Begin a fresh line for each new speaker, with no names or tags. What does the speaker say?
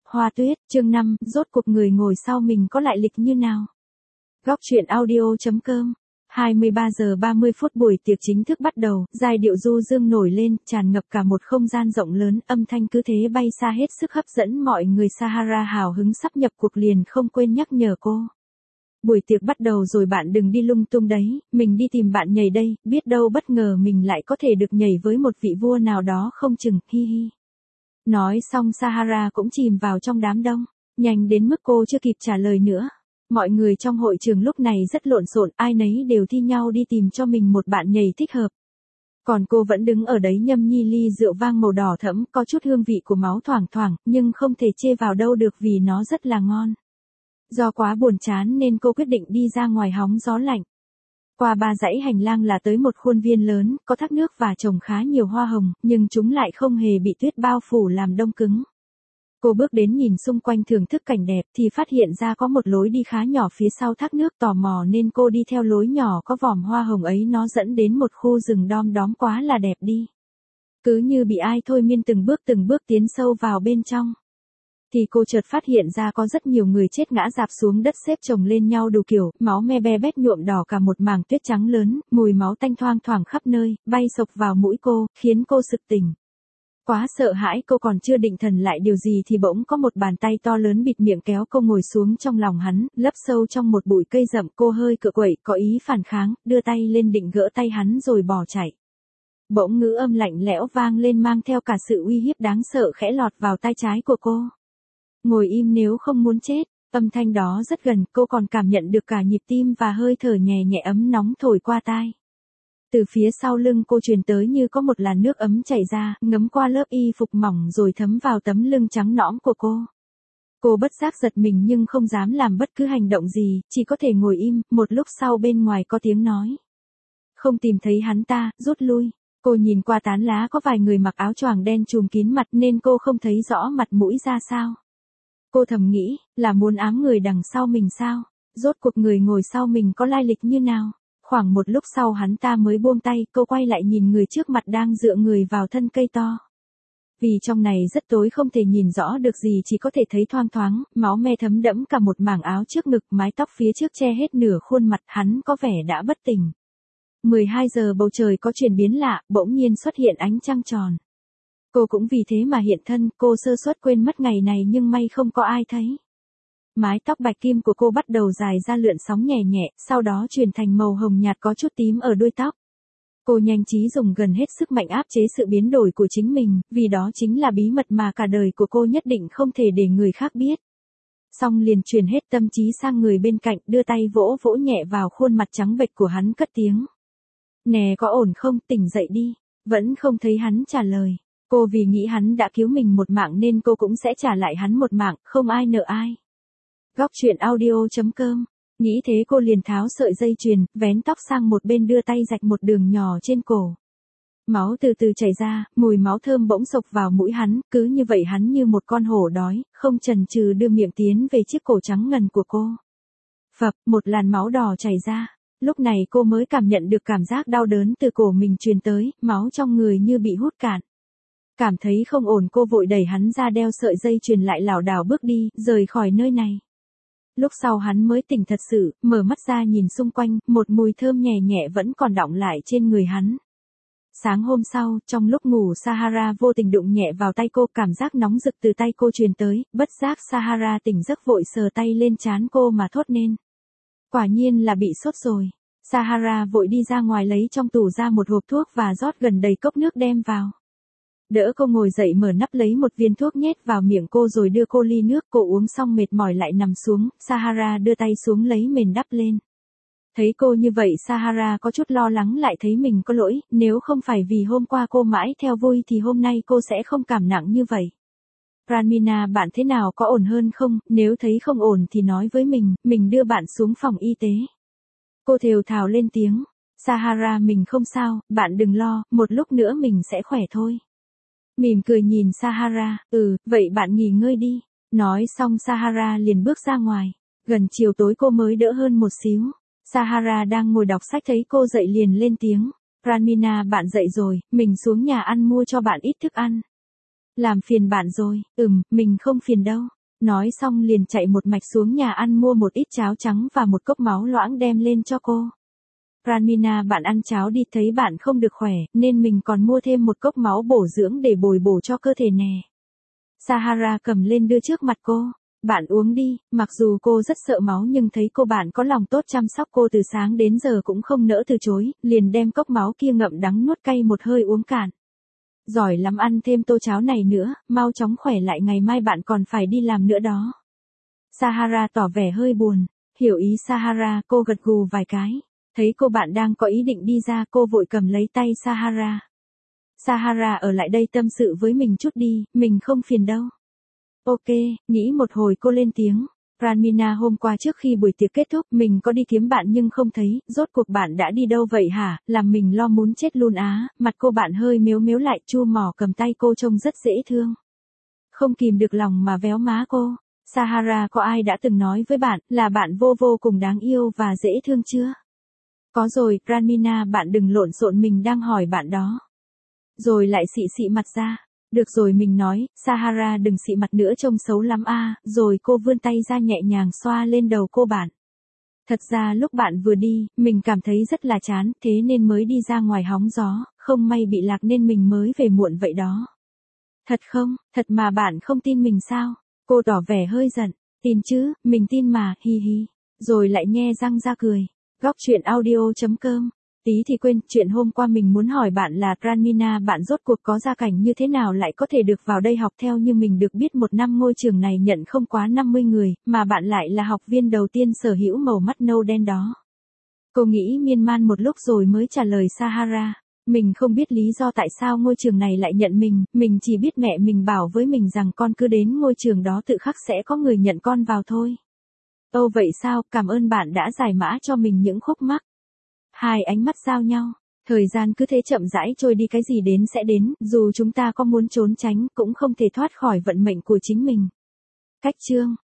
Hoa Tuyết, chương 5, rốt cuộc người ngồi sau mình có lại lịch như nào? Góc truyện audio.com 23 giờ 30 phút buổi tiệc chính thức bắt đầu, giai điệu du dương nổi lên, tràn ngập cả một không gian rộng lớn, âm thanh cứ thế bay xa hết sức hấp dẫn mọi người. Sahara hào hứng sắp nhập cuộc liền không quên nhắc nhở cô. Buổi tiệc bắt đầu rồi, bạn đừng đi lung tung đấy, mình đi tìm bạn nhảy đây, biết đâu bất ngờ mình lại có thể được nhảy với một vị vua nào đó không chừng, hi hi. Nói xong Sahara cũng chìm vào trong đám đông, nhanh đến mức cô chưa kịp trả lời nữa. Mọi người trong hội trường lúc này rất lộn xộn, ai nấy đều thi nhau đi tìm cho mình một bạn nhảy thích hợp. Còn cô vẫn đứng ở đấy nhâm nhi ly rượu vang màu đỏ thẫm, có chút hương vị của máu thoảng thoảng, nhưng không thể chê vào đâu được vì nó rất là ngon. Do quá buồn chán nên cô quyết định đi ra ngoài hóng gió lạnh. Qua 3 dãy hành lang là tới một khuôn viên lớn, có thác nước và trồng khá nhiều hoa hồng, nhưng chúng lại không hề bị tuyết bao phủ làm đông cứng. Cô bước đến nhìn xung quanh thưởng thức cảnh đẹp thì phát hiện ra có một lối đi khá nhỏ phía sau thác nước, tò mò nên cô đi theo lối nhỏ có vòm hoa hồng ấy, nó dẫn đến một khu rừng đom đóm quá là đẹp đi. Cứ như bị ai thôi miên từng bước tiến sâu vào bên trong. Thì cô chợt phát hiện ra có rất nhiều người chết ngã rạp xuống đất xếp chồng lên nhau đủ kiểu, máu me be bét nhuộm đỏ cả một mảng tuyết trắng lớn, mùi máu tanh thoang thoảng khắp nơi, bay sộc vào mũi cô, khiến cô sực tỉnh. Quá sợ hãi, cô còn chưa định thần lại điều gì thì bỗng có một bàn tay to lớn bịt miệng kéo cô ngồi xuống trong lòng hắn, lấp sâu trong một bụi cây rậm. Cô hơi cựa quậy, có ý phản kháng, đưa tay lên định gỡ tay hắn rồi bỏ chạy. Bỗng ngữ âm lạnh lẽo vang lên mang theo cả sự uy hiếp đáng sợ khẽ lọt vào tai trái của cô. Ngồi im nếu không muốn chết. Âm thanh đó rất gần, cô còn cảm nhận được cả nhịp tim và hơi thở nhẹ nhẹ ấm nóng thổi qua tai. Từ phía sau lưng cô truyền tới như có một làn nước ấm chảy ra, ngấm qua lớp y phục mỏng rồi thấm vào tấm lưng trắng nõn của cô. Cô bất giác giật mình nhưng không dám làm bất cứ hành động gì, chỉ có thể ngồi im. Một lúc sau bên ngoài có tiếng nói. Không tìm thấy hắn ta, rút lui. Cô nhìn qua tán lá có vài người mặc áo choàng đen trùm kín mặt nên cô không thấy rõ mặt mũi ra sao. Cô thầm nghĩ, là muốn ám người đằng sau mình sao? Rốt cuộc người ngồi sau mình có lai lịch như nào? Khoảng một lúc sau hắn ta mới buông tay, cô quay lại nhìn người trước mặt đang dựa người vào thân cây to. Vì trong này rất tối không thể nhìn rõ được gì, chỉ có thể thấy thoang thoáng, máu me thấm đẫm cả một mảng áo trước ngực, mái tóc phía trước che hết nửa khuôn mặt, hắn có vẻ đã bất tỉnh. 12 giờ bầu trời có chuyển biến lạ, bỗng nhiên xuất hiện ánh trăng tròn. Cô cũng vì thế mà hiện thân, cô sơ suất quên mất ngày này nhưng may không có ai thấy. Mái tóc bạch kim của cô bắt đầu dài ra lượn sóng nhẹ nhẹ, sau đó chuyển thành màu hồng nhạt có chút tím ở đuôi tóc. Cô nhanh trí dùng gần hết sức mạnh áp chế sự biến đổi của chính mình, vì đó chính là bí mật mà cả đời của cô nhất định không thể để người khác biết. Xong liền truyền hết tâm trí sang người bên cạnh, đưa tay vỗ vỗ nhẹ vào khuôn mặt trắng bệch của hắn, cất tiếng. Nè, có ổn không, tỉnh dậy đi. Vẫn không thấy hắn trả lời. Cô vì nghĩ hắn đã cứu mình một mạng nên cô cũng sẽ trả lại hắn một mạng, không ai nợ ai. Góc truyện audio.com. Nghĩ thế cô liền tháo sợi dây chuyền, vén tóc sang một bên, đưa tay rạch một đường nhỏ trên cổ. Máu từ từ chảy ra, mùi máu thơm bỗng sộc vào mũi hắn, cứ như vậy hắn như một con hổ đói, không chần chừ đưa miệng tiến về chiếc cổ trắng ngần của cô. Phập, một làn máu đỏ chảy ra. Lúc này cô mới cảm nhận được cảm giác đau đớn từ cổ mình truyền tới, máu trong người như bị hút cạn. Cảm thấy không ổn, cô vội đẩy hắn ra, đeo sợi dây chuyền lại, lảo đảo bước đi, rời khỏi nơi này. Lúc sau hắn mới tỉnh thật sự, mở mắt ra nhìn xung quanh, một mùi thơm nhẹ nhẹ vẫn còn đọng lại trên người hắn. Sáng hôm sau, trong lúc ngủ Sahara vô tình đụng nhẹ vào tay cô, cảm giác nóng rực từ tay cô truyền tới, bất giác Sahara tỉnh giấc vội sờ tay lên trán cô mà thốt nên. Quả nhiên là bị sốt rồi. Sahara vội đi ra ngoài lấy trong tủ ra một hộp thuốc và rót gần đầy cốc nước đem vào. Đỡ cô ngồi dậy, mở nắp lấy một viên thuốc nhét vào miệng cô rồi đưa cô ly nước, cô uống xong mệt mỏi lại nằm xuống, Sahara đưa tay xuống lấy mền đắp lên. Thấy cô như vậy Sahara có chút lo lắng, lại thấy mình có lỗi, nếu không phải vì hôm qua cô mãi theo vui thì hôm nay cô sẽ không cảm nặng như vậy. Ranmina, bạn thế nào, có ổn hơn không? Nếu thấy không ổn thì nói với mình đưa bạn xuống phòng y tế. Cô thều thào lên tiếng. Sahara, mình không sao, bạn đừng lo, một lúc nữa mình sẽ khỏe thôi. Mỉm cười nhìn Sahara, vậy bạn nghỉ ngơi đi. Nói xong Sahara liền bước ra ngoài. Gần chiều tối cô mới đỡ hơn một xíu. Sahara đang ngồi đọc sách thấy cô dậy liền lên tiếng. Ranmina, bạn dậy rồi, mình xuống nhà ăn mua cho bạn ít thức ăn. Làm phiền bạn rồi, mình không phiền đâu. Nói xong liền chạy một mạch xuống nhà ăn mua một ít cháo trắng và một cốc máu loãng đem lên cho cô. Ranmina bạn ăn cháo đi, thấy bạn không được khỏe, nên mình còn mua thêm một cốc máu bổ dưỡng để bồi bổ cho cơ thể nè. Sahara cầm lên đưa trước mặt cô. Bạn uống đi, mặc dù cô rất sợ máu nhưng thấy cô bạn có lòng tốt chăm sóc cô từ sáng đến giờ cũng không nỡ từ chối, liền đem cốc máu kia ngậm đắng nuốt cay một hơi uống cạn. Giỏi lắm, ăn thêm tô cháo này nữa, mau chóng khỏe lại, ngày mai bạn còn phải đi làm nữa đó. Sahara tỏ vẻ hơi buồn. Hiểu ý Sahara, cô gật gù vài cái. Thấy cô bạn đang có ý định đi ra, cô vội cầm lấy tay Sahara. Sahara ở lại đây tâm sự với mình chút đi, mình không phiền đâu. Ok, nghĩ một hồi cô lên tiếng. Ranmina, hôm qua trước khi buổi tiệc kết thúc mình có đi kiếm bạn nhưng không thấy, rốt cuộc bạn đã đi đâu vậy hả, làm mình lo muốn chết luôn á. Mặt cô bạn hơi mếu mếu lại, chu mỏ cầm tay cô trông rất dễ thương. Không kìm được lòng mà véo má cô. Sahara, có ai đã từng nói với bạn là bạn vô cùng đáng yêu và dễ thương chưa? Có rồi, Ranmina, bạn đừng lộn xộn, mình đang hỏi bạn đó. Rồi lại xị xị mặt ra. Được rồi, mình nói, Sahara đừng xị mặt nữa, trông xấu lắm a. Rồi cô vươn tay ra nhẹ nhàng xoa lên đầu cô bạn. Thật ra lúc bạn vừa đi, mình cảm thấy rất là chán, thế nên mới đi ra ngoài hóng gió, không may bị lạc nên mình mới về muộn vậy đó. Thật không, thật mà bạn không tin mình sao? Cô tỏ vẻ hơi giận. Tin chứ, mình tin mà, hi hi. Rồi lại nhe răng ra cười. Góc truyện audio.com. Tí thì quên, chuyện hôm qua mình muốn hỏi bạn là Ranmina, bạn rốt cuộc có gia cảnh như thế nào lại có thể được vào đây học? Theo như mình được biết, một năm ngôi trường này nhận không quá 50 người, mà bạn lại là học viên đầu tiên sở hữu màu mắt nâu đen đó. Cô nghĩ miên man một lúc rồi mới trả lời Sahara. Mình không biết lý do tại sao ngôi trường này lại nhận mình chỉ biết mẹ mình bảo với mình rằng con cứ đến ngôi trường đó tự khắc sẽ có người nhận con vào thôi. Ồ vậy sao, cảm ơn bạn đã giải mã cho mình những khúc mắc. Hai ánh mắt giao nhau, thời gian cứ thế chậm rãi trôi đi, cái gì đến sẽ đến, dù chúng ta có muốn trốn tránh cũng không thể thoát khỏi vận mệnh của chính mình. Cách chương